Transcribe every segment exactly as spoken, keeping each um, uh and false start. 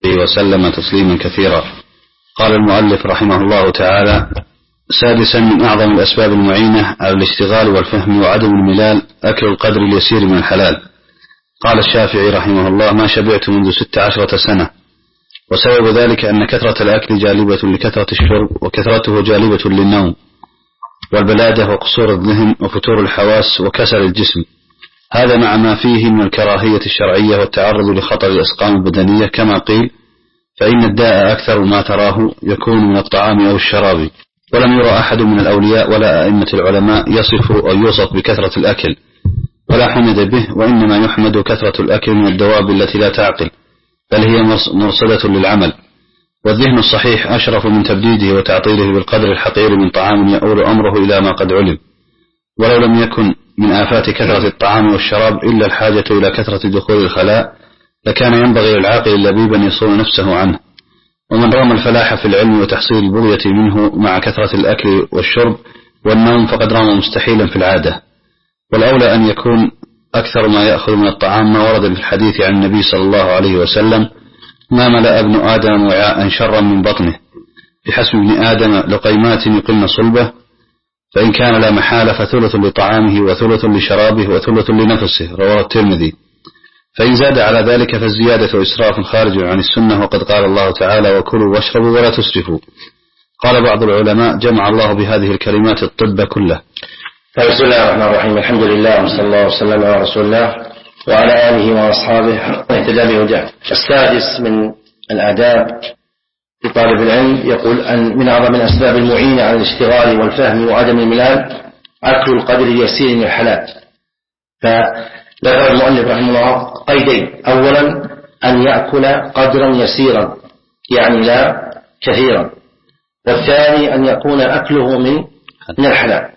وسلم تسليما كثيرا. قال المؤلف رحمه الله تعالى: سادسا من أعظم الأسباب المعينة على الاشتغال والفهم وعدم الملال أكل القدر اليسير من الحلال. قال الشافعي رحمه الله: ما شبعت منذ ست عشرة سنة. وسبب ذلك أن كثرة الأكل جالبة لكثرة الشرب، وكثرته جالبة للنوم والبلادة وقصور الذهن وفتور الحواس وكسل الجسم، هذا مع ما فيه من الكراهية الشرعية والتعرض لخطر الأسقام البدنية، كما قيل: فإن الداء أكثر ما تراه يكون من الطعام أو الشراب. ولم يرى أحد من الأولياء ولا أئمة العلماء يصف أو يوصف بكثرة الأكل ولا حمد به، وإنما يحمد كثرة الأكل من الدواب التي لا تعقل، بل هي مرصدة للعمل. والذهن الصحيح أشرف من تبديده وتعطيله بالقدر الحقير من طعام يؤول أمره إلى ما قد علم. ولو لم يكن من آفات كثرة الطعام والشراب إلا الحاجة إلى كثرة دخول الخلاء، لكان ينبغي للعاقل اللبيب أن يصون نفسه عنه. ومن رام الفلاح في العلم وتحصيل البغية منه مع كثرة الأكل والشرب والنوم فقد رام مستحيلا في العادة. والأولى أن يكون أكثر ما يأخذ من الطعام ما ورد في الحديث عن النبي صلى الله عليه وسلم: ما ملأ ابن آدم وعاء شرا من بطنه، بحسب ابن آدم لقيمات يقلن صلبه، فإن كان لا محالة فثلث لطعامه وثلث لشرابه وثلث لنفسه، رواه الترمذي. فإن زاد على ذلك فالزيادة إسراف خارج عن السنة، وقد قال الله تعالى: وكلوا واشربوا ولا تسرفوا. قال بعض العلماء: جمع الله بهذه الكلمات الطب كله. بسم الله الرحمن الرحيم، الحمد لله وصلى الله وسلم على رسول الله وعلى آله وأصحابه واهتدى بهداه. السادس من الآداب لطالب العلم يقول أن من أعظم الأسباب المعينة على الاشتغال والفهم وعدم الملال أكل القدر اليسير من الحلال. فذكر المؤلف رحمه الله قيدين: أولا أن يأكل قدرا يسيرا يعني لا كثيرا، والثاني أن يكون أكله من من الحلال،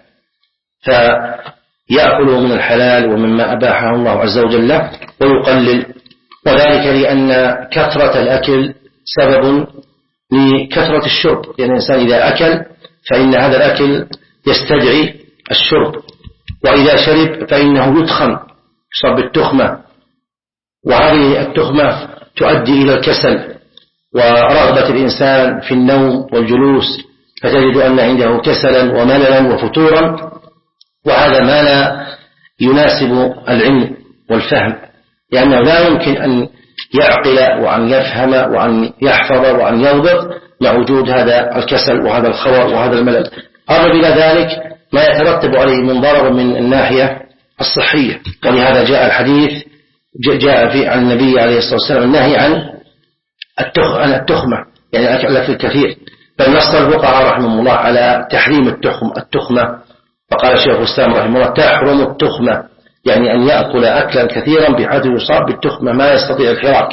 فيأكل من الحلال ومما أباحه الله عز وجل له ويقلل، وذلك لأن كثرة الأكل سبب لكثرة الشرب، لأن يعني الإنسان إذا أكل فإن هذا الأكل يستدعي الشرب، وإذا شرب فإنه يتخن، يصاب بالتخمة، وهذه التخمة تؤدي إلى الكسل ورغبة الإنسان في النوم والجلوس، فتجد أن عنده كسلا ومللا وفتورا، وهذا ما لا يناسب العلم والفهم، لأنه لا يمكن أن يعقل وأن يفهم وأن يحفظ وأن يضبط مع وجود هذا الكسل وهذا الخور وهذا الملل. أضف إلى ذلك ما يترتب عليه من ضرر من الناحية الصحية، ولهذا جاء الحديث جاء في عن النبي عليه الصلاة والسلام النهي عن التخمة، يعني الأكل الكثير، بل نص الفقهاء رحمه الله على تحريم التخم التخمة، فقال شيخ الإسلام رحمه الله: تحرم التخمة، يعني أن يأكل أكلا كثيرا بحيث يصاب بالتخمة ما يستطيع الحراك.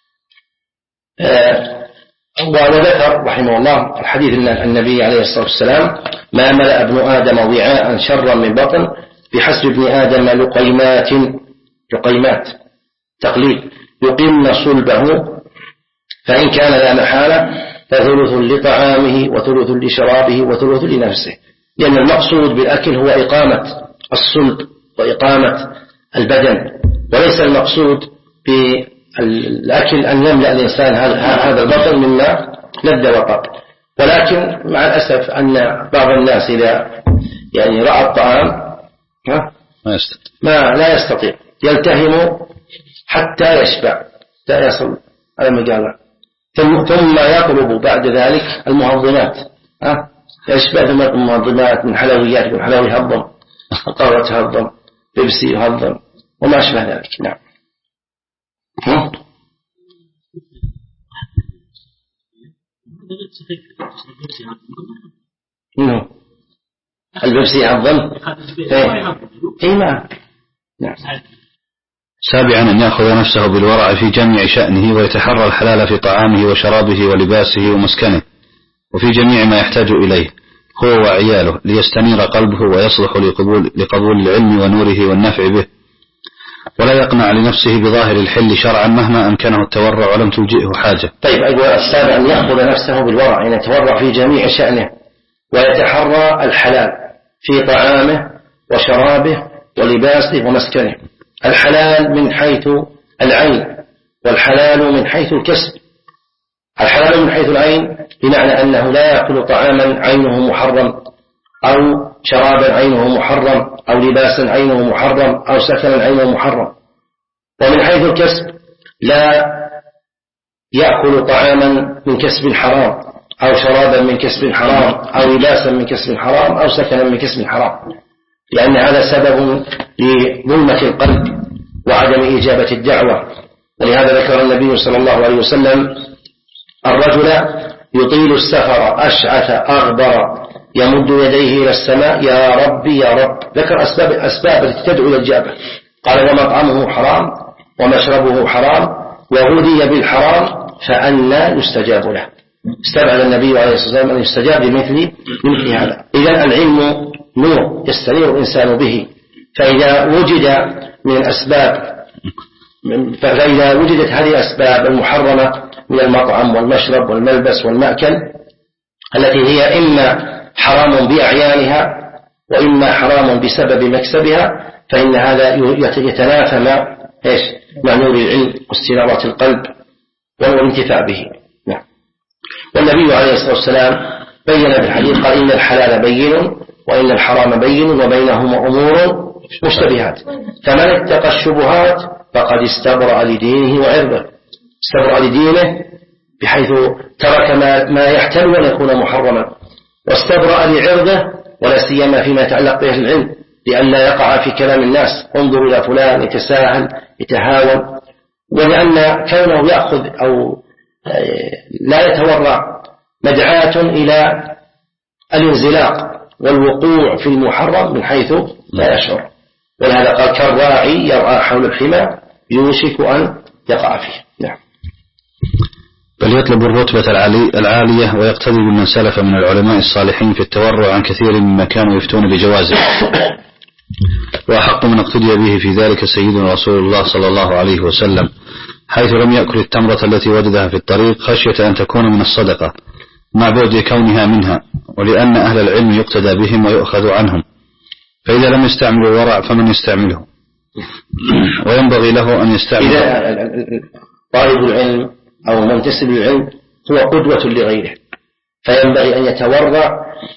أه وذكر رحمه الله الحديث أن النبي عليه الصلاة والسلام: ما ملأ ابن آدم وعاء شرا من بطن، بحسب ابن آدم لقيمات لقيمات تقليل يقمن صلبه، فإن كان لا محالة فثلث لطعامه وثلث لشرابه وثلث لنفسه، لأن المقصود بالأكل هو إقامة الصلب وإقامة البدن، وليس المقصود بالأكل أن يملأ الإنسان هذا البطن مما لذ وطاب. ولكن مع الأسف أن بعض الناس إذا يعني رأى الطعام ما لا يستطيع، يلتهم حتى يشبع، لا يصل على مجاله، ثم يطلب بعد ذلك المهضمات، ها يشبع ثم المهضمات من حلويات، من حلوي هضم، قهوة هضم، بيبسي هضم، وما أشبه ذلك. نعم. نعم. البيبسي هضم. إيه نعم. نعم. سابعا أن يأخذ نفسه بالورع في جميع شأنه، ويتحرى الحلال في طعامه وشرابه ولباسه ومسكنه وفي جميع ما يحتاج إليه هو وعياله، ليستنير قلبه ويصلح لقبول, لقبول العلم ونوره والنفع به، ولا يقنع لنفسه بظاهر الحل شرعا مهما أمكنه التورع ولم تلجئه حاجة. طيب، أيوة. السابع أن يأخذ نفسه بالورع، يعني يتورع في جميع شأنه ويتحرى الحلال في طعامه وشرابه ولباسه ومسكنه. الحلال من حيث العين، والحلال من حيث الكسب، الحلال من حيث العين بمعنى أنه لا يأكل طعاما عينه محرم، أو شرابا عينه محرم، أو لباسا عينه محرم، أو سكنا عينه محرم. ومن حيث الكسب لا يأكل طعاما من كسب حرام، أو شرابا من كسب حرام، أو لباسا من كسب حرام، أو سكنا من كسب حرام، لأن هذا سبب لظلمة القلب وعدم إجابة الدعوة. ولهذا ذكر النبي صلى الله عليه وسلم الرجل يطيل السفر أشعث أغبر يمد يديه إلى السماء يا ربي يا رب، ذكر أسباب الأسباب التي تدعو إلى الإجابة، قال ومطعمه حرام ومشربه حرام وغذي بالحرام فأنى يستجاب له. استبعد النبي عليه الصلاة والسلام أن يستجاب بمثل مثل هذا. إذن العلم نور يستنير الإنسان به، فإذا وجد من الأسباب فإذا وجدت هذه الأسباب المحرمة من المطعم والمشرب والملبس والمأكل التي هي إما حرام بأعيانها وإما حرام بسبب مكسبها، فإن هذا يتنافى مع إيش؟ مع نور العلم واستنارة القلب والانتفاع به. نعم. والنبي عليه الصلاة والسلام بين في الحديث قال إن الحلال بين وإن الحرام بين وبينهما أمور مشتبهات فمن اتقى الشبهات فقد استبرأ لدينه وعرضه. استبرأ لدينه بحيث ترك ما, ما يحتمل أن يكون محرما، واستبرأ لعرضه ولا سيما فيما يتعلق به العلم لئلا يقع في كلام الناس انظر إلى فلان يتساهل يتهاون، ولأن كونه يأخذ أو لا يتورع مدعاة إلى الانزلاق والوقوع في المحرم من حيث لا يشعر. ولهذا قال كالراعي يرعى حول الحمى يوشك أن يقع فيه. نعم. بل يطلب الرتبة العالي العالية ويقتدي بمن سلف من العلماء الصالحين في التورع عن كثير مما كانوا يفتون بجوازه، وأحق من اقتدي به في ذلك سيدنا رسول الله صلى الله عليه وسلم، حيث لم يأكل التمرة التي وجدها في الطريق خشية أن تكون من الصدقة مع بعد كونها منها، ولأن أهل العلم يقتدى بهم ويؤخذ عنهم، فإذا لم يستعملوا الورع فمن يستعمله؟ وينبغي له أن يستعمل. إذا طالب العلم أو منتسب للعلم هو قدوة لغيره، فينبغي أن يتورع.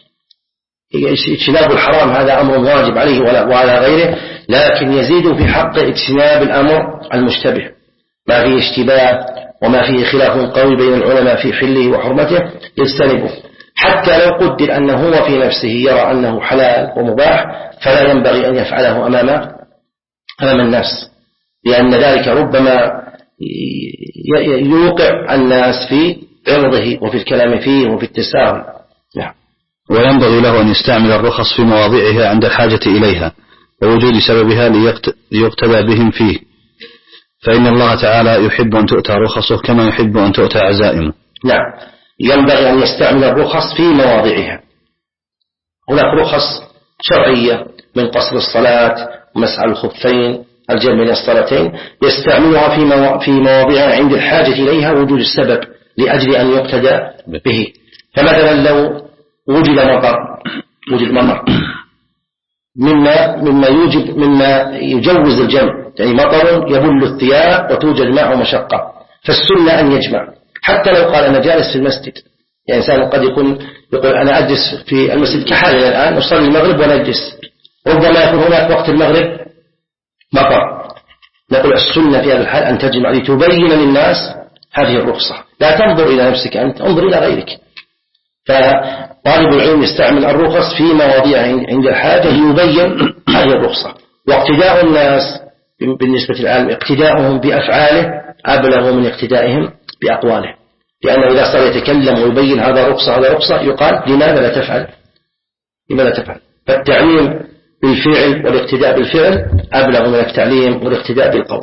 اجتناب الحرام هذا أمر واجب عليه وعلى غيره، لكن يزيد في حق اجتناب الأمر المشتبه ما فيه اشتباه وما فيه خلاف قوي بين العلماء في حله وحرمته يجتنبه، حتى لو قدر أنه هو في نفسه يرى أنه حلال ومباح فلا ينبغي أن يفعله أمام أمام الناس، لأن ذلك ربما يوقع الناس في عرضه وفي الكلام فيه وفي التساهل. نعم. وينبغي له أن يستعمل الرخص في مواضعها عند الحاجة إليها ووجود سببها ليقتدى بهم فيه، فإن الله تعالى يحب أن تؤتى رخصه كما يحب أن تؤتى عزائمه. نعم. ينبغي أن يستعمل الرخص في مواضعها. هناك رخص شرعية من قصر الصلاة ومسح الخفين الجمع من الصلاتين يستعملها في في مواضعها عند الحاجة إليها وجود السبب لأجل أن يقتدى به. فمثلا لو وجد مطر وجد مطر مما مما يوجب مما يجوز الجمع، يعني مطر يبل الثياب وتوجد معه مشقة، فالسنة أن يجمع حتى لو قال أنا جالس في المسجد. يعني إنسان قد يكون يقول أنا أجلس في المسجد كحالنا الآن أصلي المغرب ونجلس، ربما يكون هناك وقت المغرب مطر، نقول السنة في هذا الحال أن تجمع لتبين للناس هذه الرخصة، لا تنظر إلى نفسك أنت، انظر إلى غيرك. فطالب العلم يستعمل الرخص في مواضيع عند الحاجة ليبين هذه الرخصة. واقتداء الناس بالنسبة للعالم اقتداؤهم بأفعاله أبلغ من اقتدائهم بأقواله، لأنه إذا صار يتكلم ويبين هذا رخصة هذا رخصة يقال لماذا لا تفعل لماذا تفعل. فالتعليم بالفعل والاقتداء بالفعل أبلغ من التعليم والاقتداء بالقول.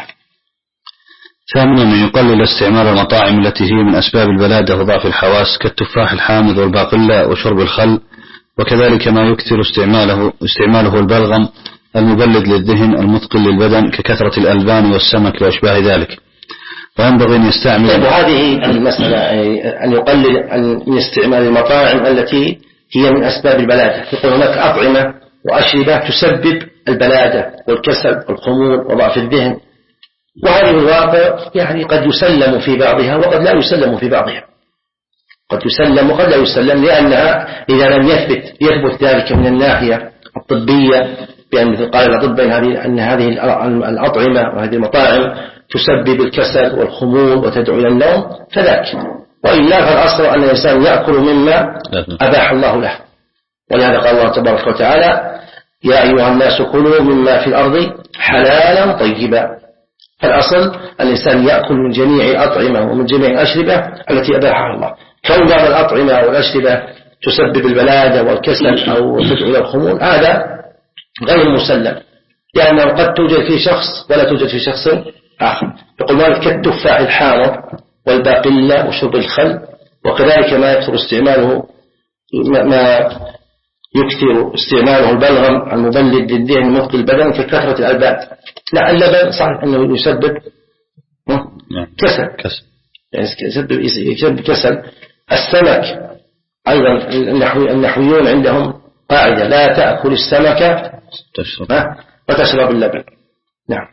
ثامنا من يقلل استعمال المطاعم التي هي من أسباب البلادة وضعف الحواس كالتفاح الحامض والباقلة وشرب الخل، وكذلك ما يكثر استعماله استعماله البلغم المبلد للذهن المثقل للبدن ككثرة الألبان والسمك وأشباه ذلك. وينبغي أن يستعمل. طيب هذه المسألة أن يقلل من استعمال المطاعم التي هي من أسباب البلادة. يقول هناك أطعمة وأشربة تسبب البلادة والكسل والخمول وضعف الذهن، وهذه الواقع يعني قد يسلم في بعضها وقد لا يسلم في بعضها، قد يسلم وقد لا يسلم، لأنها إذا لم يثبت يثبت ذلك من الناحية الطبية، بأن مثل قال الأطباء أن هذه الأطعمة وهذه المطاعم تسبب الكسل والخمول وتدعو إلى النوم فذاك، وإلا فالأصل أن الإنسان يأكل مما أباح الله له. ولهذا قال الله تبارك وتعالى يا أيها الناس كلوا مما في الأرض حلالا طيبا. فالأصل الإنسان يأكل من جميع الأطعمة ومن جميع الأشربة التي أباحها الله. كون بعض الأطعمة والأشربة تسبب البلادة والكسل أو تدعو إلى الخمول هذا غير مسلم، لأنه قد توجد في شخص ولا توجد في شخص آخر. يقول ذلك كالتفاح الحامض والباقلة وشرب الخل، وكذلك ما يكثر استعماله ما يكثر استعماله البلغم المبلد للدهن مثقل البدن ككثرة الألبان. لا، اللبن صحيح أنه يسبب كسل، يعني يسبب كسل. السمك أيضا النحويون عندهم قاعدة لا تأكل السمك وتشرب اللبن. نعم.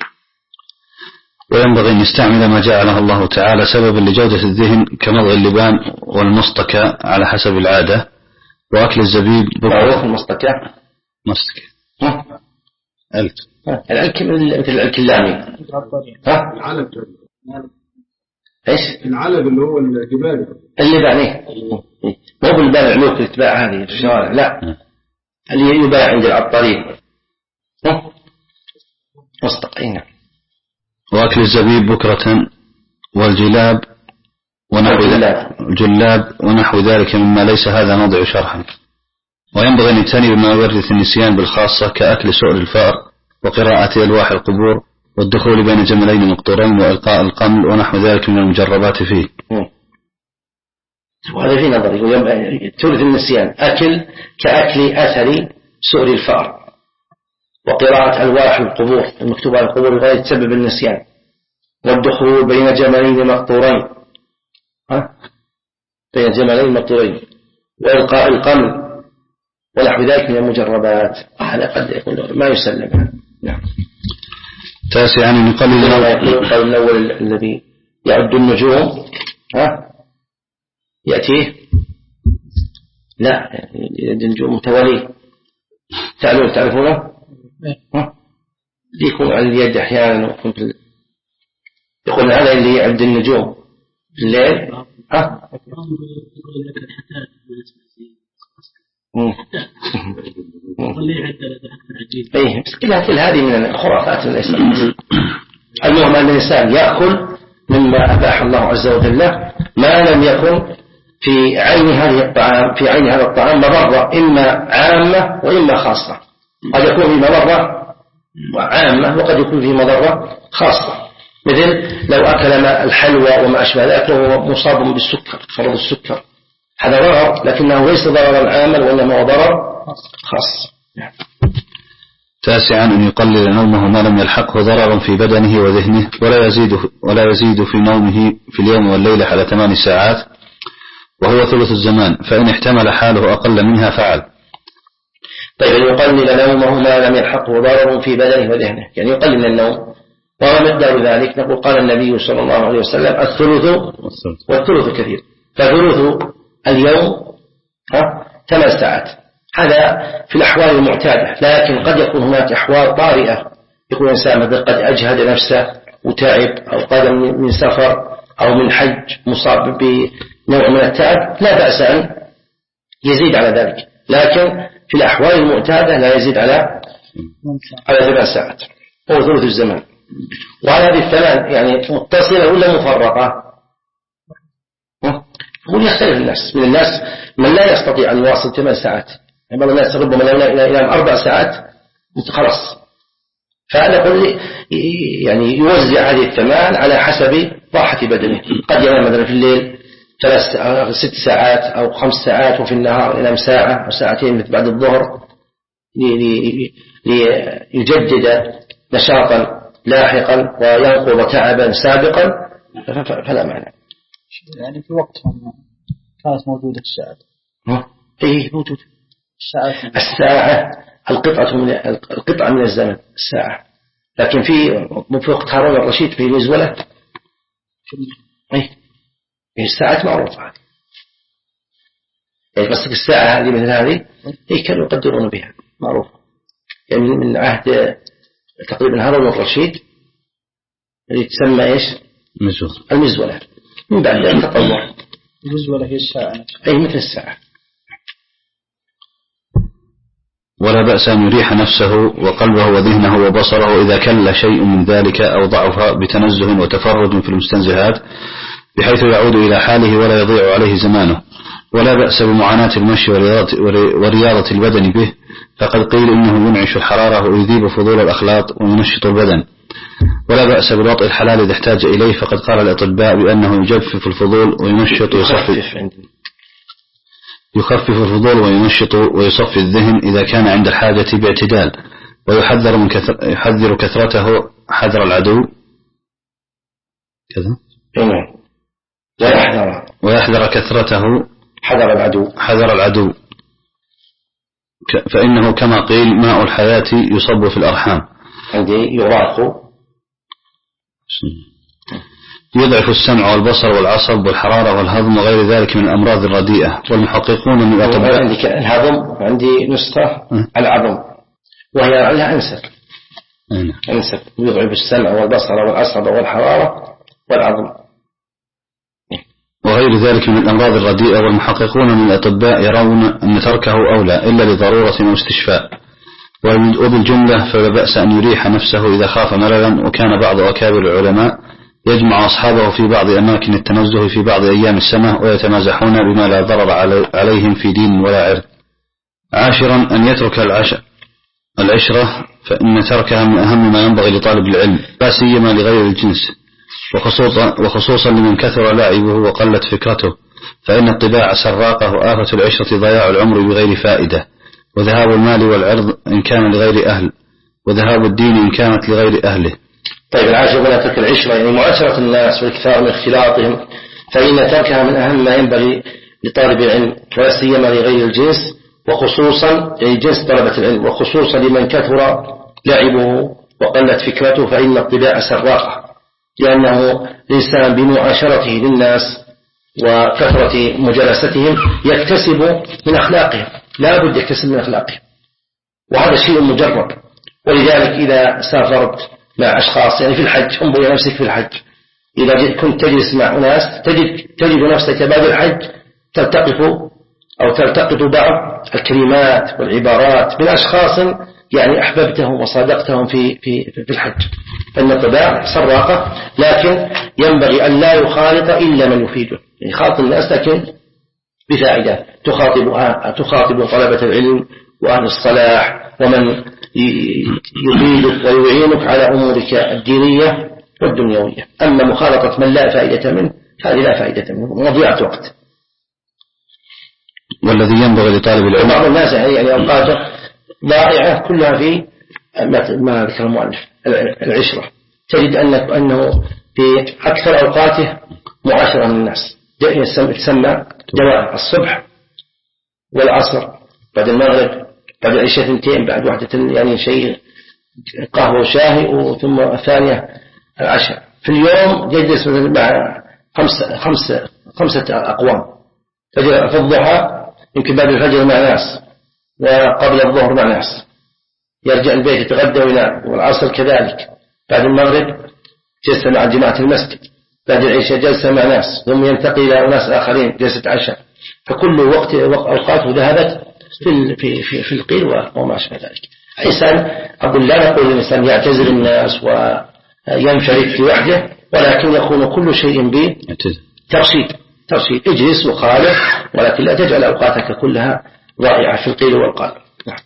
وينبغي أن يستعمل ما جعله الله تعالى سببا لجودة الذهن كمضغ اللبان والمصطكة على حسب العادة، وأكل الزبيب معروف المصطكة مصطكة الك الألك مثل الألك اللامي. ها العلب إيش العلب اللي هو الجبال اللبان، إيه مو بالبان العلوك اللي تباع هذه في الشوارع، لا اللي يباع عند العطارين مصطقين. وأكل الزبيب بكرة والجلاب ونحو الجلاب ونحو ذلك مما ليس هذا موضع شرحا. وينبغي أن يجتنب ما يورث النسيان بالخاصة كأكل سؤل الفأر وقراءة ألواح القبور والدخول بين جملين مقطورين وإلقاء القمل ونحو ذلك من المجربات فيه. وهذا في نظري تورث النسيان أكل كأكل أثر سؤل الفأر وقراءة ألواح القبور المكتوبة على القبور غاية تسبب النسيان، والدخول بين جملين مقطورين ها بين جملين مقطورين وإلقاء القمل ونحو ذلك من المجربات. هذا قد يكون ما يسلم. نعم. تاسعا أن يقلل القول الأول الذي يعد النجوم ها يأتيه لا يعد النجوم متوالي تعلم تعرفونه يكون على اليد أحيانا يقول هذا اللي يعد النجوم في الليل ها ايه كلها كل هذه من الخرافات الإسلام. المهم أن الإنسان يأكل مما أباح الله عز وجل ما لم يكن في عين هذه الطعام في عين هذا الطعام مضرة إما عامة وإما خاصة. قد يكون في مضرة عامة وقد يكون في مضرة خاصة، مثل لو أكل الحلوى وما أشبه ذلك وهو مصاب بالسكر فرض السكر هذا ضرر لكنه ليس ضررا عاما وإنما هو ضرر خاص. تاسعا أن يقلل نومه ما لم يلحقه ضرر في بدنه وذهنه ولا يزيد ولا يزيد في نومه في اليوم والليلة على ثمان ساعات وهو ثلث الزمان، فإن احتمل حاله أقل منها فعل. طيب يقلل نومه ما لم يلحقه ضرر في بدنه وذهنه، يعني يقلل من النوم. وما مقدار ذلك؟ نقول قال النبي صلى الله عليه وسلم الثلث والثلث كثير، فثلث اليوم ها ثمان ساعات هذا في الأحوال المعتادة، لكن قد يكون هناك أحوال طارئة يكون الإنسان مثل قد أجهد نفسه وتعب أو قدم من سفر أو من حج مصاب بنوع من التعب لا بأس أن يزيد على ذلك، لكن في الأحوال المعتادة لا يزيد على على ثمان ساعات هو ثلث الزمان. وهذه الثمان يعني متصلة ولا مفرقة؟ هو يختلف الناس، من الناس من لا يستطيع أن يواصل ثمان ساعات، يعني بعض الناس ربما لا إلى أربع ساعات خلاص، فنقول يعني يوزع هذه الثمان على حسب راحة بدنه. قد ينام مثلا في الليل ثلاث ست ساعات أو خمس ساعات وفي النهار ينام ساعة أو ساعتين مثل بعد الظهر ليجدد نشاطا لاحقا وينقض تعبا سابقا فلا معنى. يعني في وقت كانت موجودة الساعة ايه موجودة الساعة الساعة القطعة من القطعة من الزمن الساعة لكن في في وقت هارون الرشيد في مزولة اي الساعات معروفة يعني بس الساعة هذه مثل هذه هي كانوا يقدرون بها معروفة يعني من عهد تقريبا هارون الرشيد اللي تسمى ايش مزولة المزولة من بعد ذلك تطور المزولة هي الساعة اي مثل الساعة. ولا بأس أن يريح نفسه وقلبه وذهنه وبصره إذا كل شيء من ذلك أو ضعف بتنزه وتفرد في المستنزهات بحيث يعود إلى حاله ولا يضيع عليه زمانه. ولا بأس بمعاناة المشي ورياضة البدن به، فقد قيل إنه ينعش الحرارة ويذيب فضول الأخلاط وينشط البدن. ولا بأس بالوطء الحلال إذا احتاج إليه، فقد قال الأطباء بأنه يجفف الفضول وينشط ويصفي يخفف الفضول وينشط ويصفي الذهن إذا كان عند الحاجة باعتدال. ويحذر من كثر يحذر كثرته حذر العدو كذا ويحذر ويحذر كثرته حذر العدو حذر العدو فإنه كما قيل ماء الحياة يصب في الأرحام. عندي يراق يضعف السمع والبصر والعصب والحرارة والهضم وغير ذلك من الأمراض الرديئة. والمحققون من الأطباء عندي الهضم عندي نسخة العظم وهي لها أنسب أنسب يضعف السمع والبصر والعصب والحرارة والعظم وغير ذلك من الأمراض الرديئة. والمحققون من الأطباء يرون أن تركه أولى إلا لضرورة واستشفاء. وبالجملة فلا بأس أن يريح نفسه إذا خاف مللا. وكان بعض أكابر العلماء يجمع أصحابه في بعض أماكن التنزه في بعض أيام السنة ويتمازحون بما لا ضرر عليهم في دين ولا عرض. عاشرا أن يترك العش... العشرة، فإن تركها من أهم ما ينبغي لطالب العلم لا سيما لغير الجنس، وخصوصا, وخصوصا لمن كثر لعبه وقلت فكرته، فإن الطباع سراقة وآفة العشرة ضياع العمر بغير فائدة، وذهاب المال والعرض إن كان لغير أهل، وذهاب الدين إن كانت لغير أهله. طيب العاشر ولا ترك العشرة يعني معاشرة الناس والكثار من اختلاطهم، فإن تركها من أهم ما ينبغي لطالب العلم ولا سيما لغير الجنس، وخصوصا يعني جنس طلبة العلم، وخصوصا لمن كثر لعبه وقلت فكرته، فإن الطباع سراقة، لأنه الإنسان بمعاشرته للناس وكثرة مجالستهم يكتسب من أخلاقهم، لا بد يكتسب من أخلاقهم، وهذا شيء مجرب. ولذلك إذا سافرت مع أشخاص يعني في الحج، انظر إلى نفسك في الحج، إذا كنت تجلس مع ناس تجد, تجد نفسك بعد الحج تلتقط أو تلتقط بعض الكلمات والعبارات من أشخاص يعني أحببتهم وصادقتهم في في في الحج. فإن الطباع سراقة، لكن ينبغي أن لا يخالط إلا من يفيده، يعني خالط الناس لكن بفائدة، تخاطب تخاطب طلبة العلم وأهل الصلاح ومن يفيدك ويعينك على أمورك الدينية والدنيوية. أما مخالطة من لا فائدة منه هذه لا فائدة منه، مضيعة وقت. والذي ينبغي لطالب العلم بعض الناس يعني أوقاته ضائعة كلها في ما ذكر المؤلف العشرة، تجد أنه في أكثر أوقاته معاشرة من الناس، تسمى جواب الصبح والعصر بعد المغرب بعد العشاء ثنتين بعد واحدة يعني شيء قهوة وشاهي، وثم الثانية العشاء. في اليوم يجلس مع خمسة, خمسة, خمسة أقوام، في الضحى يمكن بعد الفجر مع ناس، وقبل الظهر مع ناس، يرجع البيت يتغدى وينام، والعصر كذلك، بعد المغرب جلسة مع جماعة المسجد، بعد العشاء جلسة مع ناس، ثم ينتقل إلى ناس آخرين جلسة عشاء. فكل وقت أوقاته ذهبت في في في, في القيل وما شابه ذلك. الإنسان أقول لا نقول الإنسان يعتزل الناس وينفرد لوحده، ولكن يكون كل شيء بترشيد ترشيد اجلس وخالف، ولكن لا تجعل أوقاتك كلها ضائعة في القيل والقال. نعم.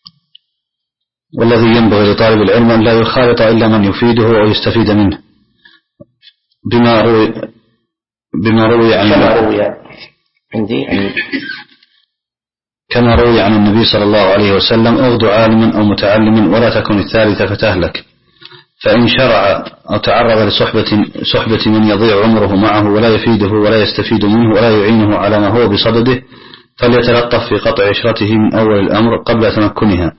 والذي ينبغي لطالب العلم أن لا يخالط إلا من يفيده ويستفيد منه، بما روي بما روي عن كما روي عندي عندي كما روي عن النبي صلى الله عليه وسلم: اغدو عالما أو متعلم ولا تكن الثالثة فتهلك. فإن شرع أو تعرض لصحبة صحبة من يضيع عمره معه ولا يفيده ولا يستفيد منه ولا يعينه على ما هو بصدده، فليتلطف في قطع عشرته من أول الأمر قبل تمكنها،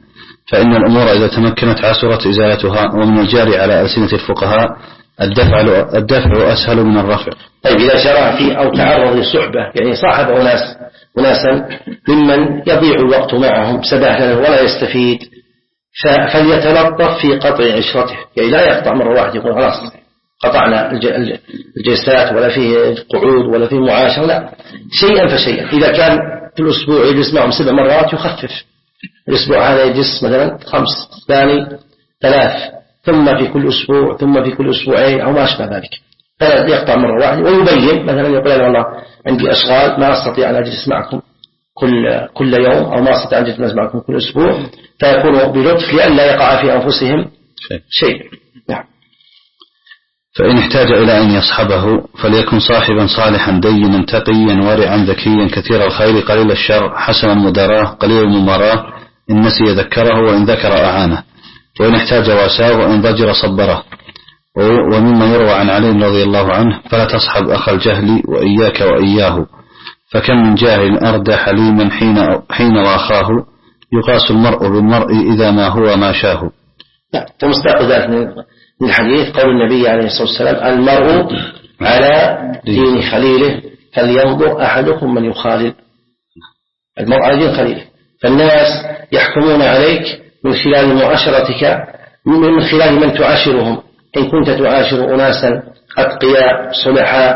فإن الأمور إذا تمكنت عسرت إزالتها، ومن الجاري على ألسنة الفقهاء الدفع الدفع أسهل من الرفع. طيب إذا شرع فيه أو تعرض لصحبة، يعني صاحب أناس أناسا ممن يضيع الوقت معهم سباحا ولا يستفيد، فليتلطف في قطع عشرته، يعني لا يقطع مرة واحدة يقول خلاص قطعنا الجلسات ولا فيه قعود ولا فيه معاشرة، لا، شيئا فشيئا. إذا كان في الأسبوع يجلس معهم سبع مرات يخفف، الأسبوع هذا يجلس مثلا خمس، ثاني ثلاث، ثم في كل أسبوع، ثم في كل أسبوعين أو ما أشبه ذلك، فلا يقطع مرة واحدة. ويبين مثلا يقول أنا والله عندي أشغال ما أستطيع أن أجلس معكم كل كل يوم، أو ما أستطيع أن أجلس معكم كل أسبوع، فيكونوا بلطف لئلا يقع في أنفسهم شيء. نعم. فإن احتاج إلى أن يصحبه فليكن صاحبا صالحا دينا تقيا ورعا ذكيا كثير الخير قليل الشر حسن المداراة قليل المماراة، إن نسي ذكره وإن ذكر أعانه، وإن احتاج واساه وإن ضجر صبره. ومما يروى عن علي رضي الله عنه فلا تصحب أخ الجهل وإياك وإياه، فكم من جاهل أردى حليما حين, حين واخاه، يقاس المرء بالمرء إذا ما هو ما شاه. ومصداق ذلك من الحديث قول النبي عليه الصلاة والسلام المرء على دين خليله فلينظر أحدكم من يخالل. المرء على دين خليله، فالناس يحكمون عليك من خلال معاشرتك، من خلال من تعاشرهم. إن كنت تعاشر أناسا أتقياء صلحاء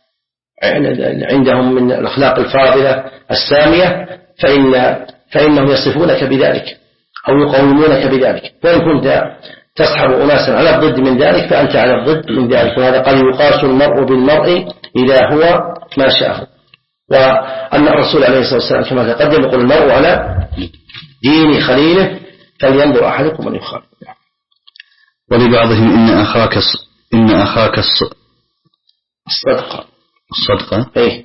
عندهم من الأخلاق الفاضلة السامية فإن فإنهم يصفونك بذلك أو يقومونك بذلك، وإن كنت تصحب أناسا على الضد من ذلك فأنت على الضد من ذلك. وهذا قال يقاس المرء بالمرء إذا هو ما شاءه. وأن الرسول عليه الصلاة والسلام كما تقدم يقول المرء على دين خليله فلينظر أحدكم من يخالف. ولبعضهم إن أخاك إن أخاك الصدقة الصدقة إيه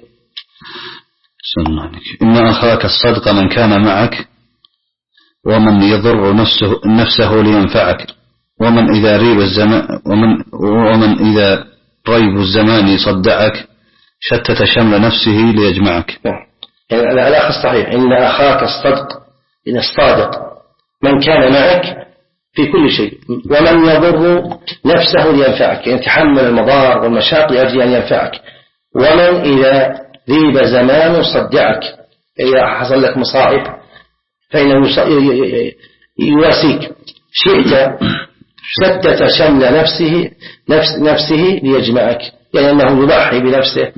إن أخاك الصدقة من كان معك ومن يضر نفسه نفسه لينفعك، ومن إذا ريب الزمان ومن ومن إذا ريب الزمان صدعك شتت شمل نفسه ليجمعك. يعني الأخ الصحيح إن أخاك الصدق، إن الصادق من كان معك في كل شيء، ومن يضر نفسه لينفعك، يعني يتحمل المضار والمشاق لأجل أن ينفعك، ومن إذا ذيب زمان صدعك، إذا حصل لك مصائب فإنه يواسيك، شئت شتت شمل نفسه نفس نفسه ليجمعك، يعني أنه يضحي بنفسه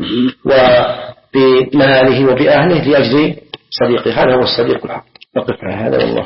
وبماله وبأهله لأجل صديقه. هذا هو الصديق الحق. نقف على هذا والله.